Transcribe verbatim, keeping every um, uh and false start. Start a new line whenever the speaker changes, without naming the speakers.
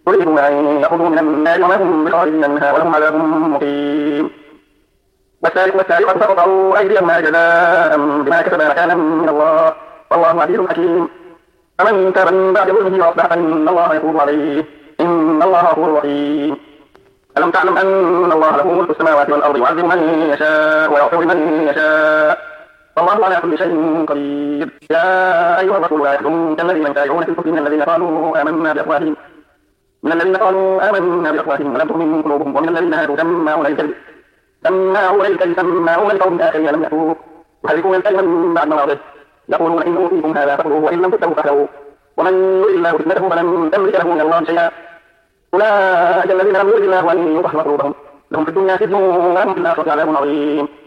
يريدون أن يخرجوا من النار وما هم بخارجين منها ولهم عذاب مقيم. والسارق والسارقة فاقطعوا أيديهما جزاء بما كسبا نكالا من الله والله عزيز حكيم. فمن تاب من بعد ظلمه وأصلح فإن الله يتوب عليه إن الله غفور رحيم. ألم تعلم أن الله له ملك السماوات والأرض يعذب من يشاء ويغفر لمن يشاء والله على كل شيء قدير. يا أيها الرسول لا يحزنك الذين يسارعون في الكفر من الذين قالوا آمنا بأفواههم من الذين قالوا آمنا بأفواههم ولم تؤمن قلوبهم ومن الذين هادوا سماعون للكذب سماعون للكذب سماعون لقوم آخرين لم يأتوك يحرفون الكلمة من بعد مواضعه يقولون إن أوتيتم هذا فخذوه وإن لم تؤتوه فاحذروا ومن يرد الله فتنته فلن تملك له من الله شيئا. أولئك الذين لم يرد الله أن يطهر قلوبهم لهم في الدنيا خزي ولهم في الآخرة عذاب عظيم.